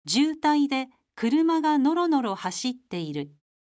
渋滞で車がのろのろ走っている。